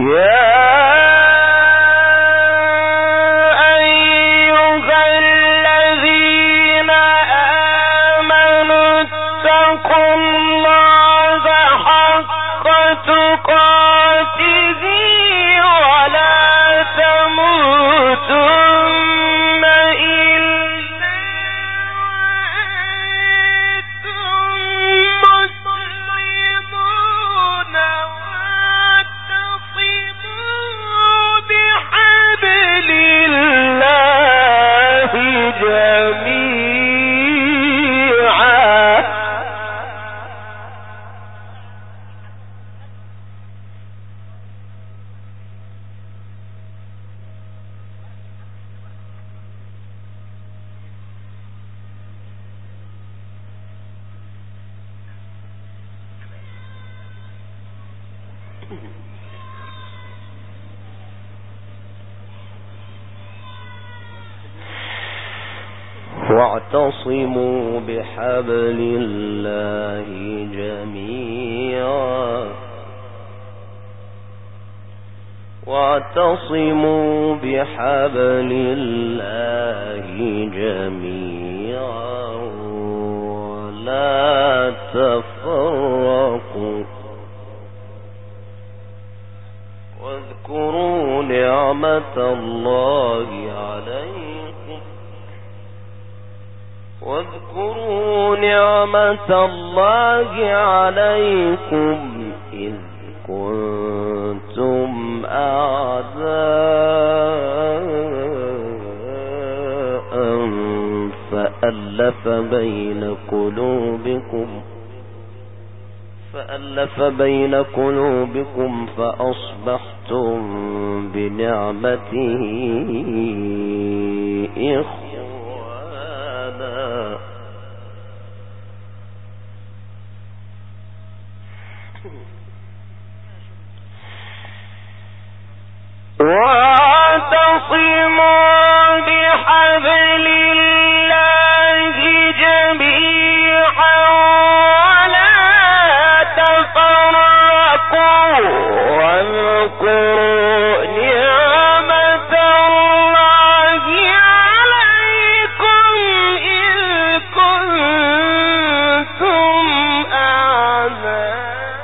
واعتصموا بحبل الله جميعا واعتصموا بحبل الله جميعا ولا تفرقوا واذكروا نعمة الله عليكم إذ كنتم أعداء فألف بين قلوبكم فأصبحتم بنعمته إخوانا واعتصموا بحبل الله جميعا ولا تفرقوا واذكروا نعمة الله عليكم إذ كنتم أعداء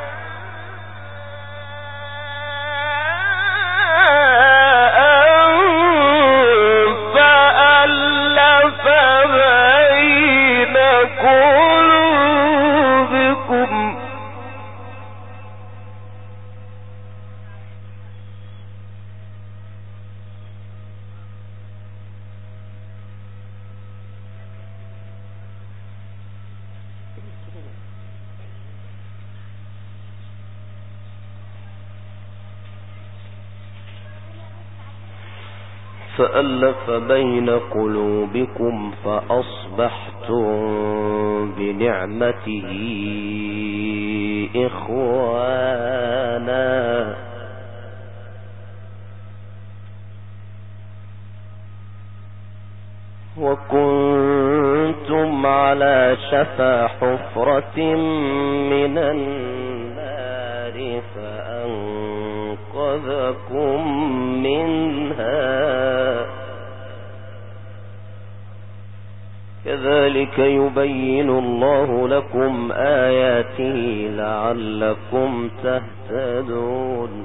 فألف بين قلوبكم فأصبحتم بنعمته إخوانا وكنتم على شفا حفرة من النار فأنقذكم منها كذلك يبين الله لكم آياته لعلكم تهتدون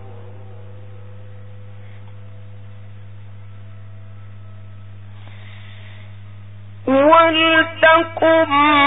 ولتكن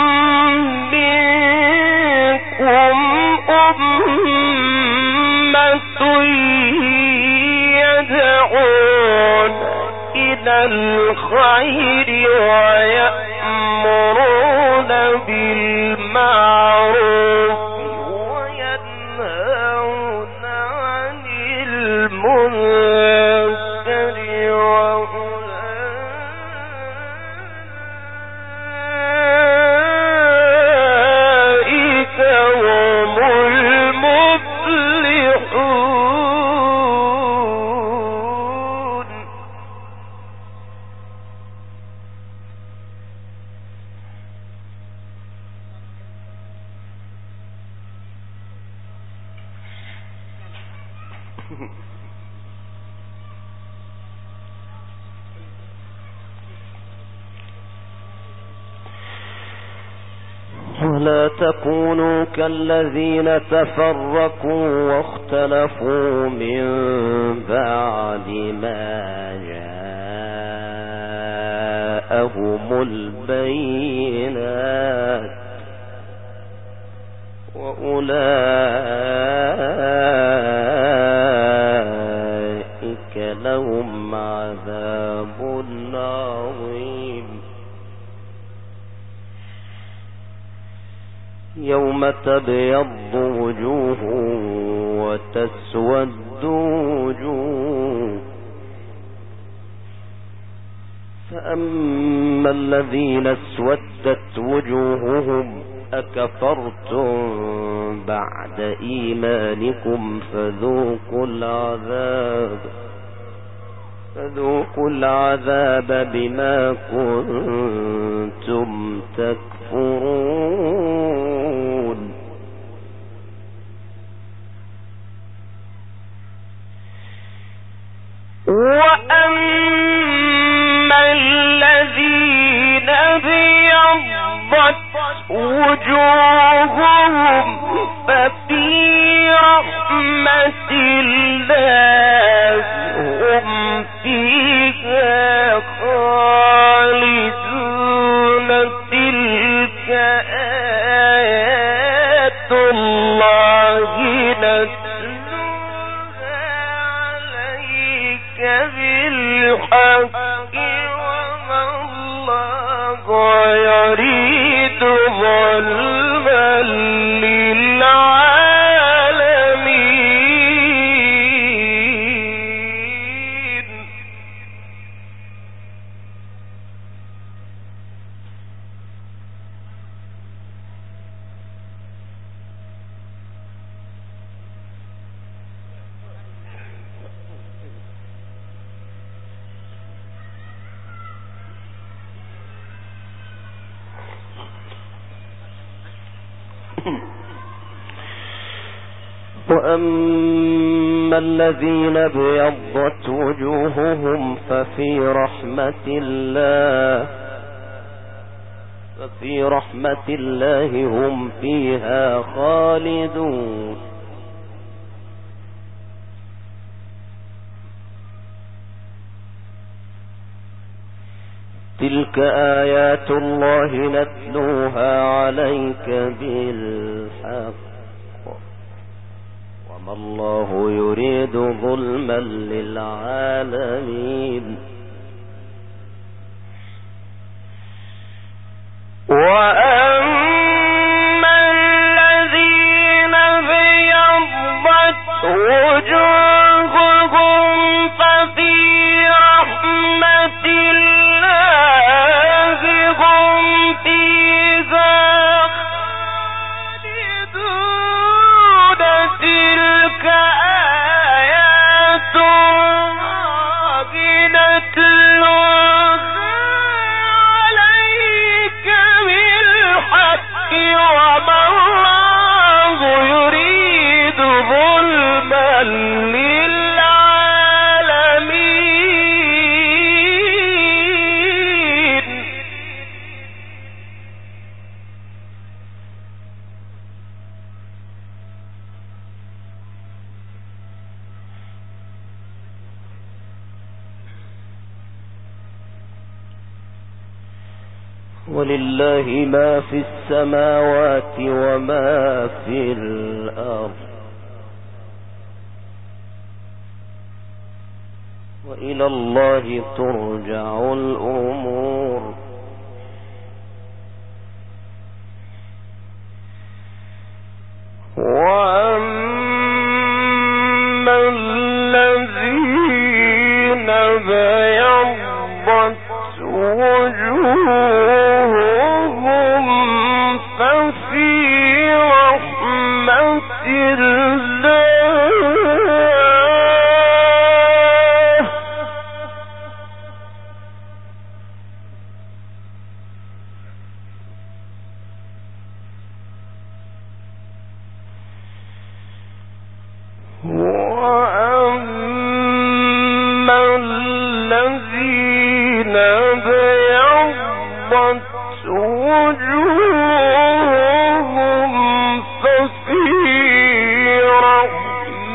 منكم أمة يدعون إلى الخير ويأمرون بالمعروف وينهون عن المنكر وأولئك هم المفلحون. ولا تكونوا كالذين تفرقوا واختلفوا من بعد ما جاءهم البينات وأولئك لهم عذاب عظيم. يوم تبيض وجوه وتسود وجوه، فأما الذين اسودت وجوههم أكفرتم بعد إيمانكم فذوقوا العذاب بما كنتم تكفرون. وأما الذين ابيضت وجوههم ففي رحمة الله هم فيها خالدون. تلك آيات الله نتلوها عليك بالحق وما الله يريد ظلما للعالمين. وأما الذين ابيضت وجوههم ففي رحمة الله هم فيها خالدون. تلك آيات الله نتلوها عليك بالحق وما الله يريد ظلما للعالمين. وأما الذين ابيضت وجوههم ففي رحمة الله هم فيها خالدون. تلك آيات الله نتلوها عليك بالحق وما الله يريد ظلما للعالمين. ولله ما في السماوات وما في الأرض وإلى الله ترجع الأمور. وأما الذين ابيضت وجوههم ففي رحمة الله وأما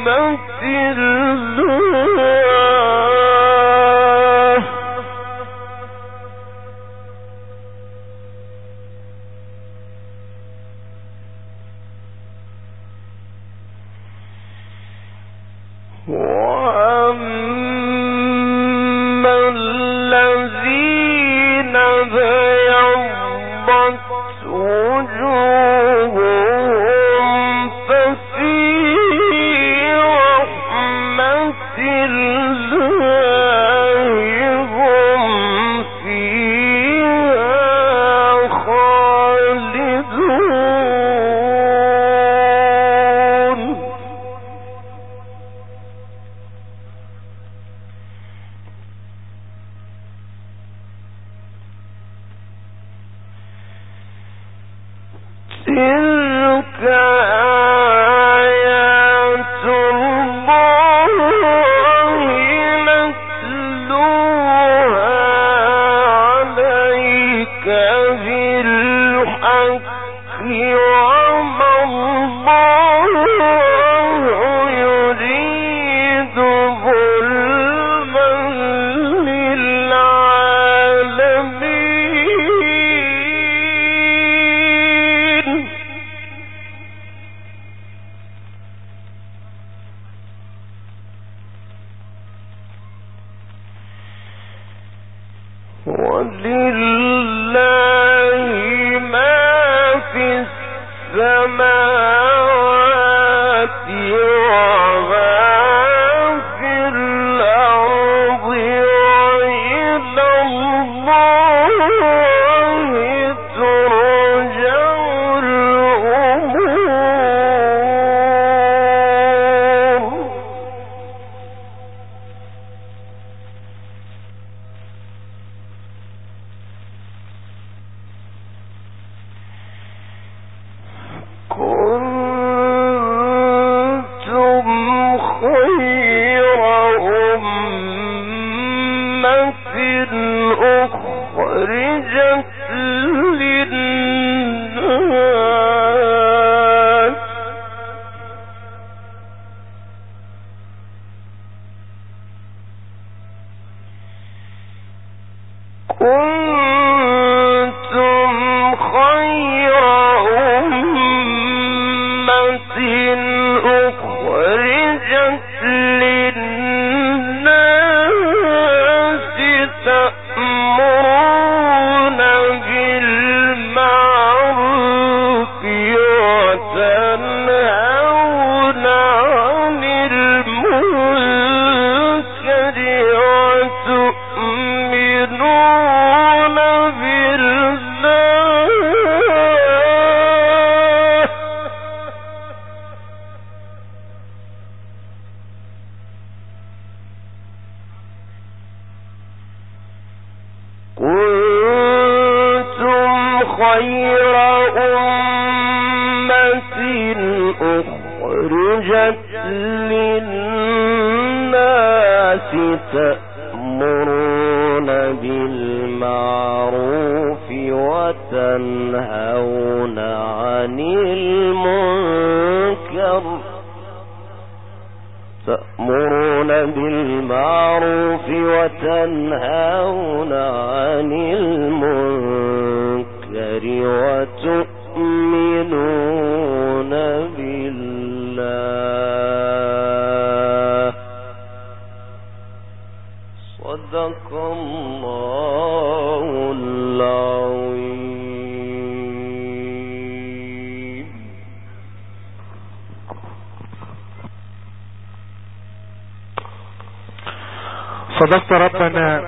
صدقت ربنا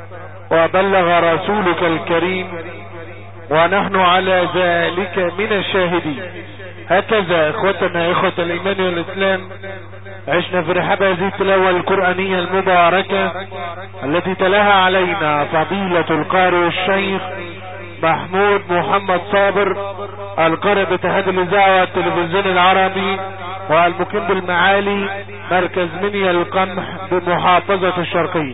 وبلغ رسولك الكريم ونحن على ذلك من الشاهدين. هكذا اخوتنا اخوة الايمان والاسلام عشنا في رحاب هذه التلاوة القرآنية المباركة التي تلاها علينا فضيلة القارئ الشيخ محمود محمد صابر القارئ باتحاد الاذاعة والتلفزيون العربي والمقيم بالمعالي مركز منيا القمح بمحافظة الشرقية.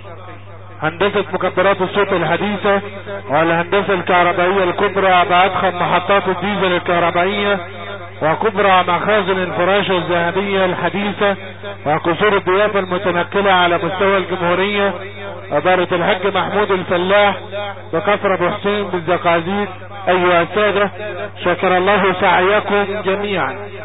هندسة مكبرات الصوت الحديثة والهندسة الكهربائية الكبرى بأضخم محطات الديزل الكهربائية وكبرى مخازن الفراشة الذهبية الحديثة وقصور الضيافة المتنقلة على مستوى الجمهورية، إدارة الحاج محمود الفلاح بكفر ابو حسين بالزقازيق. أيها السادة، شكر الله سعيكم جميعا.